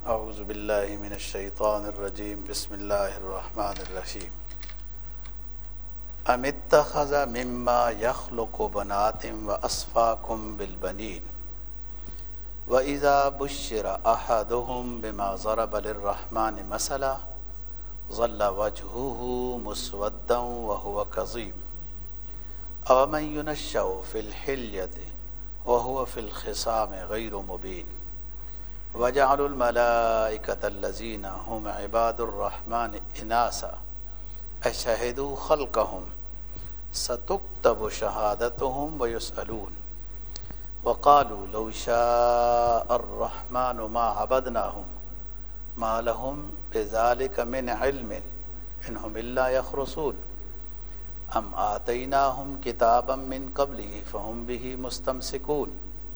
اعوذ باللہ من الشیطان الرجیم بسم اللہ الرحمن الرحیم ام اتخذ مما یخلق بنات واصفاکم بالبنین وَإِذَا بُشِّرَ أَحَدُهُمْ بِمَا ضَرَبَ لِلرَّحْمَنِ مَثَلًا ظَلَّ وَجْهُهُ مُسْوَدًّا وَهُوَ كَظِيمٌ أَوَمَنْ يُنَشَّأُ فِي الْحِلْيَةِ وَهُوَ فِي الْخِصَامِ غَيْرُ مُبِينٍ وَجَعَلُوا الْمَلَائِكَةَ الَّذِينَ هُمْ عِبَادُ الرَّحْمَنِ إِنَاثًا أَشَهِدُوا خَلْقَهُمْ سَتُكْتَبُ شَهَادَتُهُمْ وَيُسْأَلُونَ وقالوا لو شاء الرحمن ما عبدناهم ما لهم بذلك من علم إنهم إلا يخرصون أم آتيناهم كتابا من قبله فهم به مستمسكون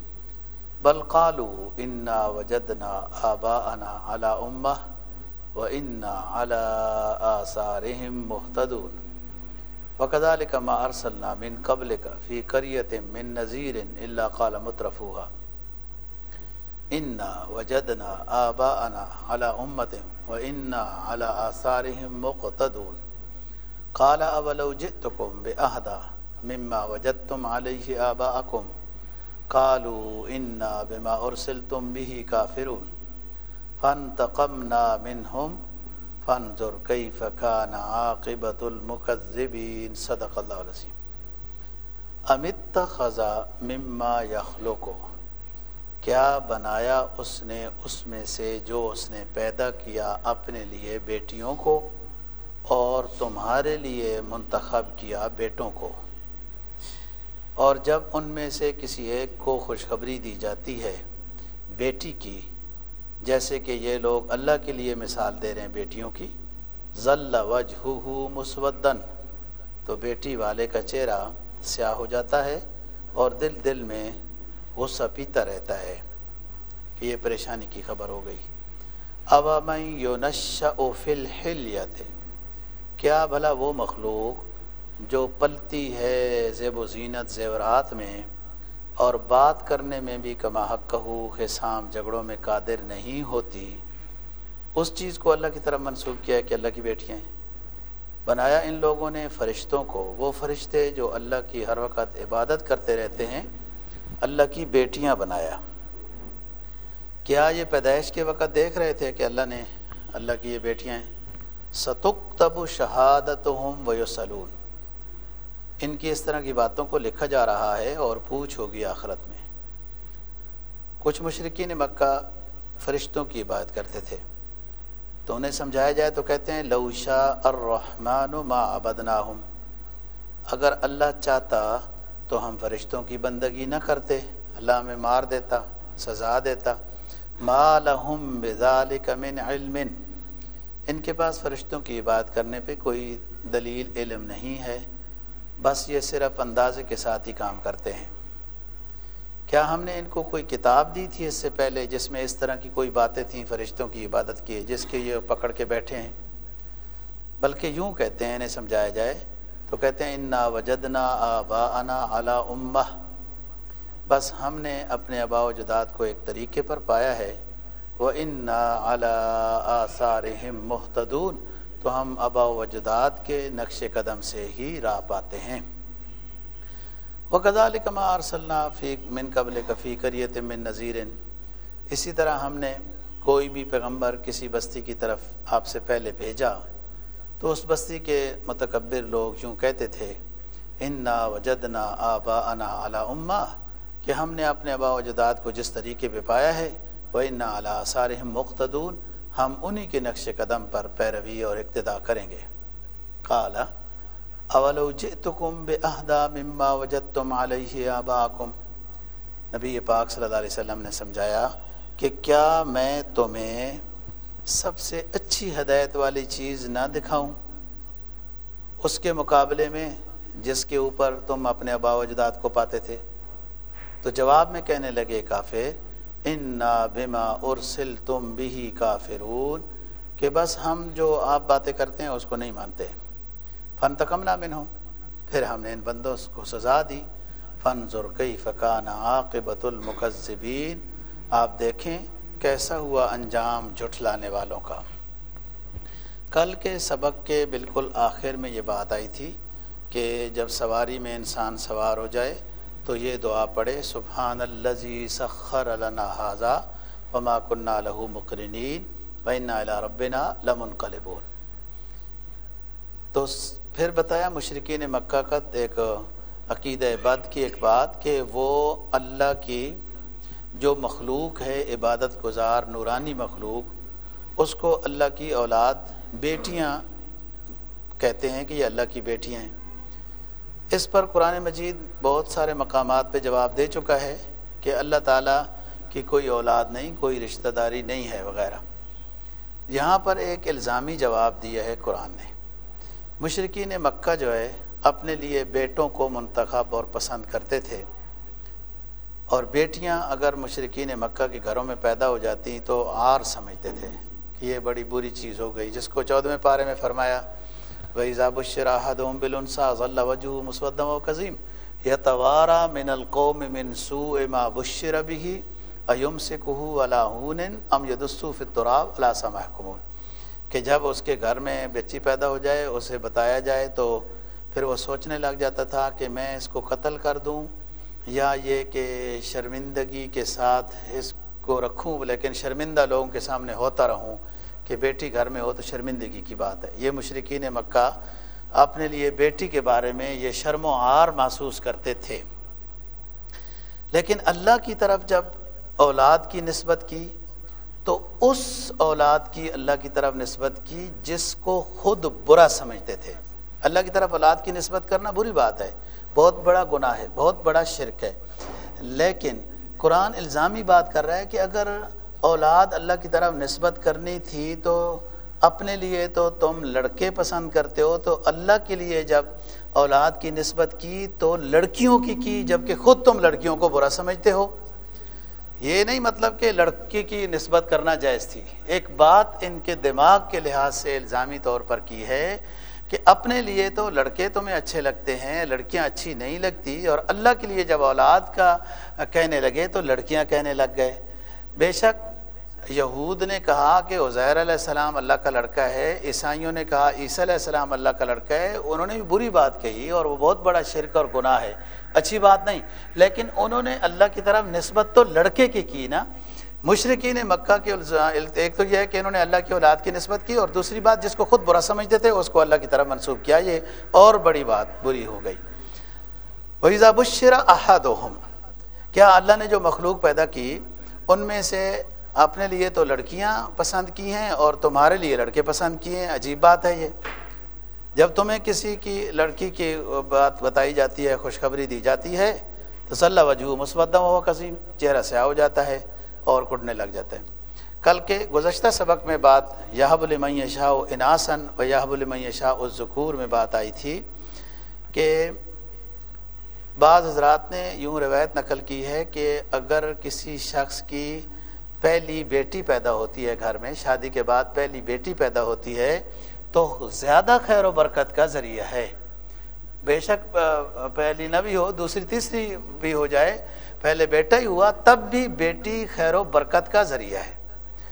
بل قالوا إنا وجدنا آباءنا على أمة وإنا على آثارهم مهتدون وَكَذَلِكَ مَا أَرْسَلْنَا مِن قَبْلِكَ فِي قَرْيَةٍ مِّن نَذِيرٍ إِلَّا قَالَ مُتْرَفُوهَا إِنَّا وَجَدْنَا آبَاءَنَا عَلَى أُمَّةٍ وَإِنَّا عَلَى آثَارِهِم مُّقْتَدُونَ قَالَ أَوَلَوْ جِئْتُكُم بِأَهْدَىٰ مِمَّا وَجَدتُّمْ عَلَيْهِ آبَاءَكُمْ قَالُوا إِنَّا بِمَا أُرْسِلْتُم بِهِ كَافِرُونَ فَانتَقَمْنَا مِنْهُمْ فانظر کیف کان عاقبۃ المکذبین صدق اللہ العظیم ام اتخذ مما یخلق کیا بنایا اس نے اس میں سے جو اس نے پیدا کیا اپنے لیے بیٹیوں کو اور تمہارے لیے منتخب کیا بیٹوں کو اور جب ان میں سے کسی ایک کو خوشخبری دی جاتی ہے بیٹی کی جیسے کہ یہ لوگ اللہ کے لیے مثال دے رہے ہیں بیٹیوں کی ظل وجہہ مسودًا تو بیٹی والے کا چہرہ سیاہ ہو جاتا ہے اور دل میں غصہ پیتا رہتا ہے کہ یہ پریشانی کی خبر ہو گئی اوَمَن یُنَشَّأُ فِی الْحِلْیَةِ کیا بھلا وہ مخلوق جو پلتی ہے زیب و زینت زیورات میں اور بات کرنے میں بھی کما حق خصام جھگڑوں میں قادر نہیں ہوتی اس چیز کو اللہ کی طرف منسوب کیا ہے کہ اللہ کی بیٹیاں ہیں بنایا ان لوگوں نے فرشتوں کو وہ فرشتے جو اللہ کی ہر وقت عبادت کرتے رہتے ہیں اللہ کی بیٹیاں بنایا کیا یہ پیدائش کے وقت دیکھ رہے تھے کہ اللہ کی یہ بیٹیاں ہیں ستکتب شہادتہم ویسألون ان کی اس طرح کی باتوں کو لکھا جا رہا ہے اور پوچھ ہوگی آخرت میں کچھ مشرکین مکہ فرشتوں کی عبادت کرتے تھے تو انہیں سمجھایا جائے تو کہتے ہیں لو شاء الرحمن ما عبدناہم اگر اللہ چاہتا تو ہم فرشتوں کی بندگی نہ کرتے اللہ ہمیں مار دیتا سزا دیتا ما لہم بذالک من علم ان کے پاس فرشتوں کی عبادت کرنے پہ کوئی دلیل علم نہیں ہے بس یہ صرف اندازے کے ساتھ ہی کام کرتے ہیں کیا ہم نے ان کو کوئی کتاب دی تھی اس سے پہلے جس میں اس طرح کی کوئی باتیں تھیں فرشتوں کی عبادت کی جس کے یہ پکڑ کے بیٹھے ہیں بلکہ یوں کہتے ہیں انہیں سمجھایا جائے تو کہتے ہیں انا وجدنا آباءنا علی امہ بس ہم نے اپنے آباء و اجداد کو ایک طریقے پر پایا ہے وَإِنَّا عَلَىٰ آثَارِهِمْ مُهْتَدُونَ تو ہم آباء و اجداد کے نقش قدم سے ہی راہ پاتے ہیں وَكَذَلِكَ مَا أَرْسَلْنَا مِن قَبْلِكَ فِي قَرْيَةٍ مِّن نَذِيرٍ اسی طرح ہم نے کوئی بھی پیغمبر کسی بستی کی طرف آپ سے پہلے بھیجا تو اس بستی کے متکبر لوگ یوں کہتے تھے اِنَّا وَجَدْنَا آبَاءَنَا عَلَىٰ أُمَّةٍ کہ ہم نے اپنے آباء و اجداد کو جس طریقے پہ پایا ہے وَإِنَّا عَلَىٰ آثَارِهِم مُقْتَدُونَ ہم انہی کے نقش قدم پر پیروی اور اقتداء کریں گے قال اولو جئتکم بأہدیٰ مما وجدتم علیہ آباءکم نبی پاک صلی اللہ علیہ وسلم نے سمجھایا کہ کیا میں تمہیں سب سے اچھی ہدایت والی چیز نہ دکھاؤں اس کے مقابلے میں جس کے اوپر تم اپنے آباء و اجداد کو پاتے تھے تو جواب میں کہنے لگے کافر انا بما ارسلتم به کافرون کہ بس ہم جو آپ باتیں کرتے ہیں اس کو نہیں مانتے فانتقمنا منہم پھر ہم نے ان بندوں کو سزا دی فانظر کیف کان عاقبۃ المکذبین آپ دیکھیں کیسا ہوا انجام جھٹلانے والوں کا۔ کل کے سبق کے بالکل آخر میں یہ بات آئی تھی کہ جب سواری میں انسان سوار ہو جائے تو یہ دعا پڑھے، سبحان الذی سخر لنا ھذا وما كنا له مقرنین وإنا إلی ربنا لمنقلبون۔ تو پھر بتایا مشرکین مکہ کا ایک عقیدہ بد کی ایک بات کہ وہ اللہ کی جو مخلوق ہے عبادت گزار نورانی مخلوق، اس کو اللہ کی اولاد بیٹیاں کہتے ہیں کہ یہ اللہ کی بیٹیاں ہیں۔ اس پر قرآن مجید بہت سارے مقامات پہ جواب دے چکا ہے کہ اللہ تعالیٰ کی کوئی اولاد نہیں، کوئی رشتہ داری نہیں ہے وغیرہ۔ یہاں پر ایک الزامی جواب دیا ہے قرآن نے۔ مشرکین مکہ جو ہے اپنے لیے بیٹوں کو منتخب اور پسند کرتے تھے، اور بیٹیاں اگر مشرکین مکہ کے گھروں میں پیدا ہو جاتی تو عار سمجھتے تھے کہ یہ بڑی بری چیز ہو گئی، جس کو 14ویں پارے میں فرمایا وَإِذَا بُشِّرَ أَحَدُهُم بِالْأُنثىٰ ظَلَّ وَجْهُهُ مُسْوَدًّا وَهُوَ كَظِيمٌ يَتَوَارَىٰ مِنَ الْقَوْمِ مِنْ سُوءِ مَا بُشِّرَ بِهِ أَيُمْسِكُهُ عَلَىٰ هُونٍ أَمْ يَدُسُّهُ فِي التُّرَابِ أَلَا سَاءَ مَا يَحْكُمُونَ کہ جب اس کے گھر میں بچی پیدا ہو جائے، اسے بتایا جائے تو پھر وہ سوچنے لگ جاتا تھا کہ میں اس کو قتل کر دوں یا یہ کہ شرمندگی کے ساتھ اس کو رکھوں، لیکن شرمندہ لوگوں کے سامنے ہوتا رہوں کہ بیٹی گھر میں ہو تو شرمندگی کی بات ہے۔ یہ مشرکین مکہ اپنے لیے بیٹی کے بارے میں یہ شرم و عار محسوس کرتے تھے، لیکن اللہ کی طرف جب اولاد کی نسبت کی تو اس اولاد کی اللہ کی طرف نسبت کی جس کو خود برا سمجھتے تھے۔ اللہ کی طرف اولاد کی نسبت کرنا بری بات ہے، بہت بڑا گناہ ہے، بہت بڑا شرک ہے، لیکن قرآن الزامی بات کر رہا ہے کہ اگر اولاد اللہ کی طرف نسبت کرنی تھی تو اپنے لیے تو تم لڑکے پسند کرتے ہو، تو اللہ کے لیے جب اولاد کی نسبت کی تو لڑکیوں کی جبکہ خود تم لڑکیوں کو برا سمجھتے ہو۔ یہ نہیں مطلب کہ لڑکی کی نسبت کرنا جائز تھی، ایک بات ان کے دماغ کے لحاظ سے الزامی طور پر کی ہے کہ اپنے لیے تو لڑکے تمہیں اچھے لگتے ہیں، لڑکیاں اچھی نہیں لگتی، اور اللہ کے لیے جب اولاد کا کہنے لگے تو لڑکیاں کہنے لگ گئے۔ بے شک یہود نے کہا کہ عزیر علیہ السلام اللہ کا لڑکا ہے، عیسائیوں نے کہا عیسیٰ علیہ السلام اللہ کا لڑکا ہے، انہوں نے بھی بری بات کہی اور وہ بہت بڑا شرک اور گناہ ہے، اچھی بات نہیں، لیکن انہوں نے اللہ کی طرف نسبت تو لڑکے کی نا۔ مشرکین مکہ کے ایک تو یہ ہے کہ انہوں نے اللہ کی اولاد کی نسبت کی، اور دوسری بات جس کو خود برا سمجھتے تھے اس کو اللہ کی طرف منسوب کیا، یہ اور بڑی بات بری ہو گئی۔ وَإِذَا بُشِّرَ أَحَدُهُم، کیا اللہ نے جو مخلوق پیدا کی ان میں سے اپنے لیے تو لڑکیاں پسند کی ہیں اور تمہارے لیے لڑکے پسند کیے ہیں؟ عجیب بات ہے یہ۔ جب تمہیں کسی کی لڑکی کی بات بتائی جاتی ہے، خوشخبری دی جاتی ہے تو ظل وجهه مسودا وهو كظيم، چہرہ سیاہ ہو جاتا ہے اور کٹنے لگ جاتے ہیں۔ کل کے گزشتہ سبق میں بات یہب لمن یشاء اناسا ویہب لمن یشاء الذکور میں بات آئی تھی کہ بعض حضرات نے یوں روایت نقل کی ہے کہ اگر کسی شخص کی پہلی بیٹی پیدا ہوتی ہے گھر میں، شادی کے بعد پہلی بیٹی پیدا ہوتی ہے تو زیادہ خیر و برکت کا ذریعہ ہے۔ بے شک پہلی نہ بھی ہو، دوسری تیسری بھی ہو جائے، پہلے بیٹا ہی ہوا تب بھی بیٹی خیر و برکت کا ذریعہ ہے۔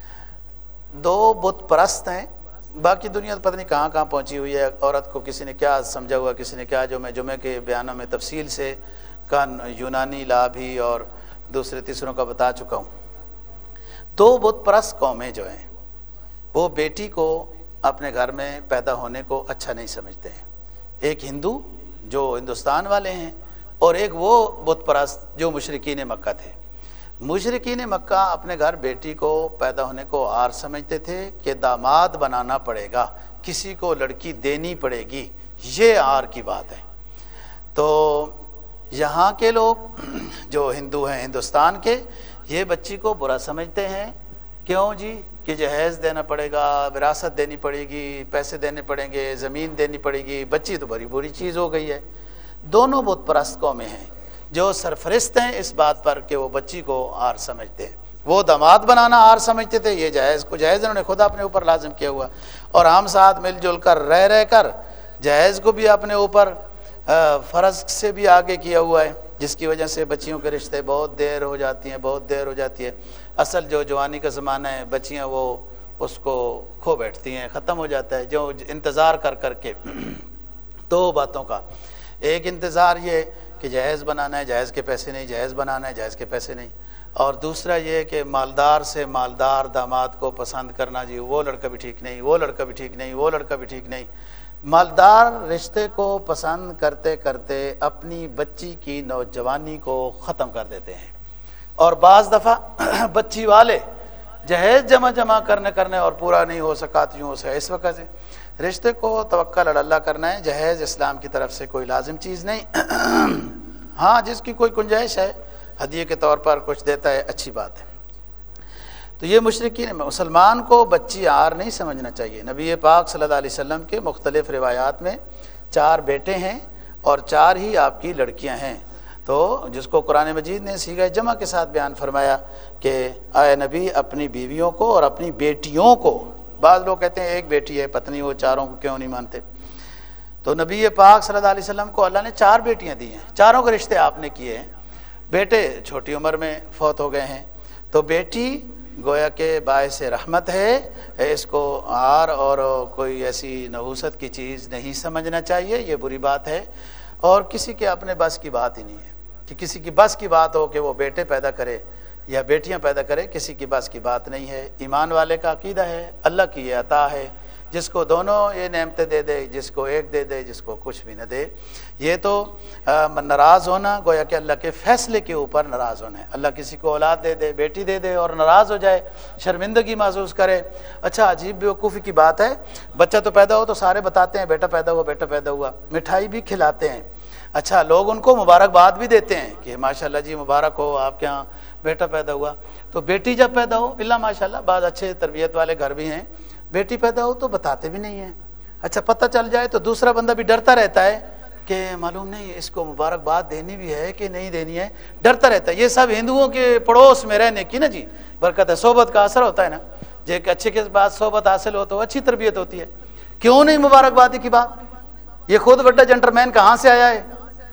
دو بت پرست ہیں، باقی دنیا پتہ نہیں کہاں کہاں پہنچی ہوئی ہے، عورت کو کسی نے کیا سمجھا ہوا، کسی نے کیا، جو میں جمعے کے بیانوں میں تفصیل سے یونانی لا بھی اور دوسرے تیسروں کا بتا چکا ہوں۔ دو بت پرست قومیں جو ہیں وہ بیٹی کو اپنے گھر میں پیدا ہونے کو اچھا نہیں سمجھتے ہیں، ایک ہندو جو ہندوستان والے ہیں اور ایک وہ بت پرست جو مشرکین مکہ تھے۔ مشرکین مکہ اپنے گھر بیٹی کو پیدا ہونے کو عار سمجھتے تھے کہ داماد بنانا پڑے گا، کسی کو لڑکی دینی پڑے گی، یہ عار کی بات ہے۔ تو یہاں کے لوگ جو ہندو ہیں ہندوستان کے، یہ بچی کو برا سمجھتے ہیں، کیوں جی؟ کہ جہیز دینا پڑے گا، وراثت دینی پڑے گی، پیسے دینے پڑیں گے، زمین دینی پڑے گی، بچی تو بڑی بری چیز ہو گئی ہے۔ دونوں بت پرست قومیں ہیں جو سرفرست ہیں اس بات پر کہ وہ بچی کو عار سمجھتے ہیں۔ وہ داماد بنانا عار سمجھتے تھے، یہ جہیز کو جہیز انہوں نے خدا اپنے اوپر لازم کیا ہوا، اور ہم ساتھ مل جل کر رہ کر جہیز کو بھی اپنے اوپر فرض سے بھی آگے کیا ہوا ہے۔ جس کی وجہ سے بچیوں کے رشتے بہت دیر ہو جاتی ہے. اصل جو جوانی کا زمانہ ہے بچیاں وہ اس کو کھو بیٹھتی ہیں، ختم ہو جاتا ہے جو انتظار کر کے. دو باتوں کا، ایک انتظار یہ کہ جہیز بنانا ہے، جہیز کے پیسے نہیں، جہیز بنانا ہے، جہیز کے پیسے نہیں. اور دوسرا یہ کہ مالدار سے مالدار داماد کو پسند کرنا، جی وہ لڑکا بھی ٹھیک نہیں، وہ لڑکا بھی ٹھیک نہیں، وہ لڑکا بھی ٹھیک نہیں. مالدار رشتے کو پسند کرتے کرتے اپنی بچی کی نوجوانی کو ختم کر دیتے ہیں. اور بعض دفعہ بچی والے جہیز جمع کرنے اور پورا نہیں ہو سکا تو یوں سے. اس وقت سے رشتے کو توکل اللہ کرنا ہے. جہیز اسلام کی طرف سے کوئی لازم چیز نہیں. ہاں جس کی کوئی گنجائش ہے ہدیے کے طور پر کچھ دیتا ہے، اچھی بات ہے. تو یہ مشرکین، مسلمان کو بچی عار نہیں سمجھنا چاہیے. نبی پاک صلی اللہ علیہ وسلم کے مختلف روایات میں 4 بیٹے ہیں اور 4 ہی آپ کی لڑکیاں ہیں. تو جس کو قرآن مجید نے صیغہ جمع کے ساتھ بیان فرمایا کہ اے نبی اپنی بیویوں کو اور اپنی بیٹیوں کو، بعض لوگ کہتے ہیں ایک بیٹی ہے پتنی، وہ 4 کو کیوں نہیں مانتے. تو نبی پاک صلی اللہ علیہ وسلم کو اللہ نے 4 بیٹیاں دی ہیں، 4 کے رشتے آپ نے کیے ہیں. بیٹے چھوٹی عمر میں فوت ہو گئے ہیں، تو بیٹی گویا کہ باعث رحمت ہے. اس کو عار اور کوئی ایسی نحوست کی چیز نہیں سمجھنا چاہیے، یہ بری بات ہے. اور کسی کے اپنے بس کی بات ہی نہیں ہے کہ کسی کی بس کی بات ہو کہ وہ بیٹے پیدا کرے یا بیٹیاں پیدا کرے، کسی کی بس کی بات نہیں ہے. ایمان والے کا عقیدہ ہے اللہ کی یہ عطا ہے، جس کو دونوں یہ نعمتیں دے دے، جس کو ایک دے دے، جس کو کچھ بھی نہ دے. یہ تو ناراض ہونا گویا کہ اللہ کے فیصلے کے اوپر ناراض ہونا ہے. اللہ کسی کو اولاد دے دے، بیٹی دے دے اور ناراض ہو جائے، شرمندگی محسوس کرے. اچھا عجیب بیوقوفی کی بات ہے، بچہ تو پیدا ہو تو سارے بتاتے ہیں بیٹا پیدا ہوا، بیٹا پیدا ہوا، مٹھائی بھی کھلاتے ہیں. اچھا لوگ ان کو مبارکباد بھی دیتے ہیں کہ ماشاءاللہ جی مبارک ہو آپ کے یہاں بیٹا پیدا ہوا. تو بیٹی جب پیدا ہو، اللہ ماشاءاللہ بعض اچھے تربیت والے گھر بھی ہیں، بیٹی پیدا ہو تو بتاتے بھی نہیں ہیں. اچھا پتہ چل جائے تو دوسرا بندہ بھی ڈرتا رہتا ہے کہ معلوم نہیں اس کو مبارکباد دینی بھی ہے کہ نہیں دینی ہے، ڈرتا رہتا ہے. یہ سب ہندوؤں کے پڑوس میں رہنے کی نا جی برکت ہے، صحبت کا اثر ہوتا ہے نا. جو ایک اچھے کے بعد صحبت حاصل ہو تو اچھی تربیت ہوتی ہے. کیوں نہیں مبارکبادی کی بات؟ یہ خود بڑا جنٹلمین کہاں سے آیا ہے؟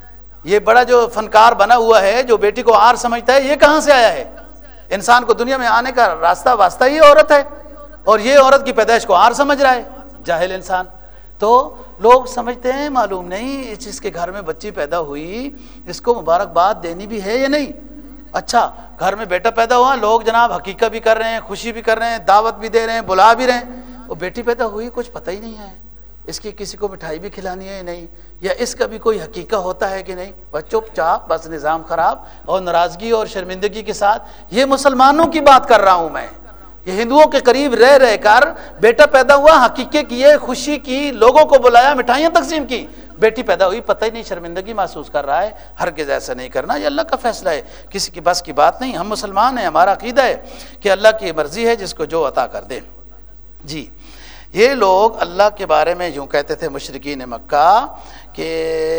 یہ بڑا جو فنکار بنا ہوا ہے جو بیٹی کو عار سمجھتا ہے، یہ کہاں سے آیا ہے؟ انسان کو دنیا میں آنے کا راستہ واسطہ یہ عورت ہے، اور یہ عورت کی پیدائش کو عار سمجھ رہا ہے جاہل انسان. تو لوگ سمجھتے ہیں معلوم نہیں جس کے گھر میں بچی پیدا ہوئی اس کو مبارکباد دینی بھی ہے یا نہیں. اچھا گھر میں بیٹا پیدا ہوا، لوگ جناب حقیقت بھی کر رہے ہیں، خوشی بھی کر رہے ہیں، دعوت بھی دے رہے ہیں، بلا بھی رہے ہیں. وہ بیٹی پیدا ہوئی کچھ پتہ ہی نہیں ہے اس کی، کسی کو مٹھائی بھی کھلانی ہے نہیں، یا اس کا بھی کوئی حقیقت ہوتا ہے کہ نہیں. بس چپ چاپ، بس نظام خراب اور ناراضگی اور شرمندگی کے ساتھ. یہ مسلمانوں کی بات کر رہا ہوں میں. یہ ہندوؤں کے قریب رہ کر بیٹا پیدا ہوا، حقیقت کی خوشی کی، لوگوں کو بلایا، مٹھائیاں تقسیم کی، بیٹی پیدا ہوئی پتہ ہی نہیں، شرمندگی محسوس کر رہا ہے. ہرگز ایسا نہیں کرنا، یہ اللہ کا فیصلہ ہے، کسی کی بس کی بات نہیں. ہم مسلمان ہیں، ہمارا عقیدہ ہے کہ اللہ کی مرضی ہے جس کو جو عطا کر دے. جی یہ لوگ اللہ کے بارے میں یوں کہتے تھے مشرکین مکہ کہ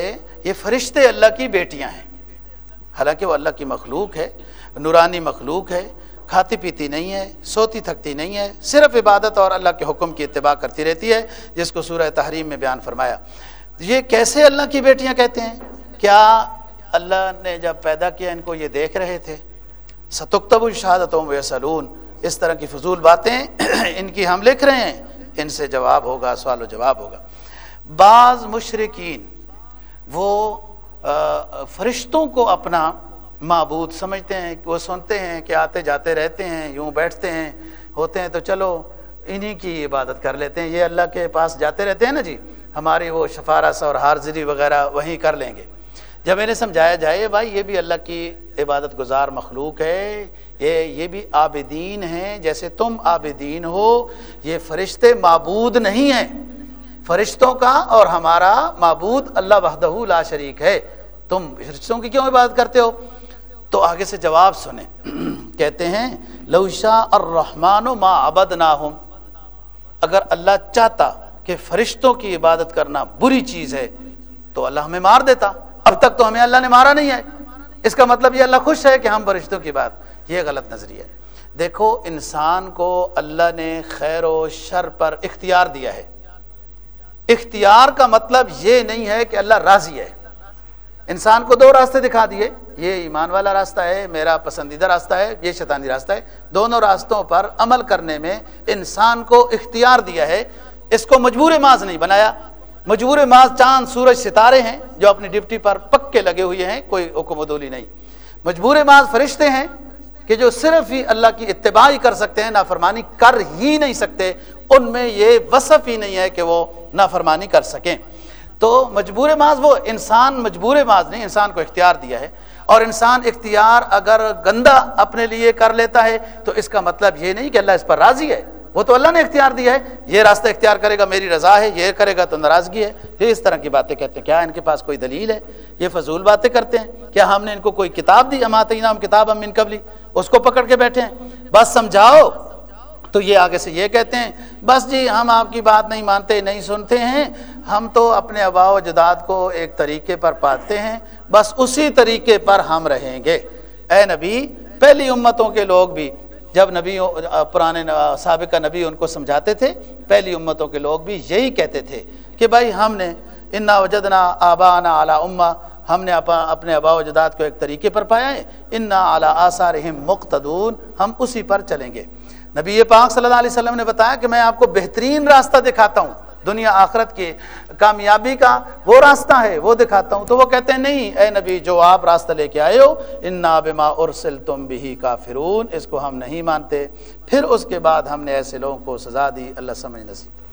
یہ فرشتے اللہ کی بیٹیاں ہیں، حالانکہ وہ اللہ کی مخلوق ہے، نورانی مخلوق ہے، کھاتی پیتی نہیں ہے، سوتی تھکتی نہیں ہے، صرف عبادت اور اللہ کے حکم کی اتباع کرتی رہتی ہے، جس کو سورہ تحریم میں بیان فرمایا. یہ کیسے اللہ کی بیٹیاں کہتے ہیں؟ کیا اللہ نے جب پیدا کیا ان کو یہ دیکھ رہے تھے؟ ستکتب شہادتہم ویسألون، اس طرح کی فضول باتیں ان کی ہم لکھ رہے ہیں، ان سے جواب ہوگا، سوال و جواب ہوگا. بعض مشرکین وہ فرشتوں کو اپنا معبود سمجھتے ہیں، وہ سنتے ہیں کہ آتے جاتے رہتے ہیں، یوں بیٹھتے ہیں ہوتے ہیں تو چلو انہی کی عبادت کر لیتے ہیں. یہ اللہ کے پاس جاتے رہتے ہیں نا جی، ہماری وہ شفارس اور حاضری وغیرہ وہیں کر لیں گے. جب انہیں سمجھایا جائے بھائی یہ بھی اللہ کی عبادت گزار مخلوق ہے، یہ بھی عابدین ہیں جیسے تم عابدین ہو، یہ فرشتے معبود نہیں ہیں. فرشتوں کا اور ہمارا معبود اللہ وحدہ لا شریک ہے، تم فرشتوں کی کیوں عبادت کرتے ہو؟ تو آگے سے جواب سنیں، کہتے ہیں لو شاء الرحمن ما عبدناہم، اگر اللہ چاہتا کہ فرشتوں کی عبادت کرنا بری چیز ہے تو اللہ ہمیں مار دیتا. اب تک تو ہمیں اللہ نے مارا نہیں ہے، اس کا مطلب یہ اللہ خوش ہے کہ ہم فرشتوں کی بات. یہ غلط نظریہ ہے. دیکھو انسان کو اللہ نے خیر و شر پر اختیار دیا ہے. اختیار کا مطلب یہ نہیں ہے کہ اللہ راضی ہے. انسان کو دو راستے دکھا دیے، یہ ایمان والا راستہ ہے، میرا پسندیدہ راستہ ہے، یہ شیطانی راستہ ہے۔ دونوں راستوں پر عمل کرنے میں انسان کو اختیار دیا ہے، اس کو مجبور محض نہیں بنایا۔ مجبور محض چاند سورج ستارے ہیں جو اپنی ڈیوٹی پر پکے لگے ہوئے ہیں، کوئی حکم عدولی نہیں۔ مجبور محض فرشتے ہیں کہ جو صرف ہی اللہ کی اتباع ہی کر سکتے ہیں، نافرمانی کر ہی نہیں سکتے، ان میں یہ وصف ہی نہیں ہے کہ وہ نافرمانی کر سکیں۔ تو مجبور محض وہ انسان مجبور محض نہیں، انسان کو اختیار دیا ہے، اور انسان اختیار اگر گندا اپنے لیے کر لیتا ہے تو اس کا مطلب یہ نہیں کہ اللہ اس پر راضی ہے، وہ تو اللہ نے اختیار دیا ہے، یہ راستہ اختیار کرے گا میری رضا ہے، یہ کرے گا تو ناراضگی ہے۔ پھر اس طرح کی باتیں کہتے ہیں، کیا ان کے پاس کوئی دلیل ہے؟ یہ فضول باتیں کرتے ہیں۔ کیا ہم نے ان کو کوئی کتاب دی؟ اما آتیناہم کتابا من قبلی، اس کو پکڑ کے بیٹھے ہیں بس سمجھاؤ؟ تو یہ آگے سے یہ کہتے ہیں بس جی ہم آپ کی بات نہیں مانتے، نہیں سنتے ہیں، ہم تو اپنے آباء و اجداد کو ایک طریقے پر پاتے ہیں، بس اسی طریقے پر ہم رہیں گے۔ اے نبی، پہلی امتوں کے لوگ بھی جب نبیوں پرانے سابقہ نبی ان کو سمجھاتے تھے، پہلی امتوں کے لوگ بھی یہی کہتے تھے کہ بھائی ہم نے انا وجدنا آباءنا علی امہ، ہم نے اپنے آباء و اجداد کو ایک طریقے پر پایا ہے، انا علی آثارہم مقتدون، ہم اسی پر چلیں گے۔ نبی پاک صلی اللہ علیہ وسلم نے بتایا کہ میں آپ کو بہترین راستہ دکھاتا ہوں، دنیا آخرت کی کامیابی کا وہ راستہ ہے، وہ دکھاتا ہوں۔ تو وہ کہتے ہیں نہیں اے نبی، جو آپ راستہ لے کے آئے ہو، انا بما ارسلتم بہ کافرون، اس کو ہم نہیں مانتے۔ پھر اس کے بعد ہم نے ایسے لوگوں کو سزا دی۔ اللہ سمجھ نصیب۔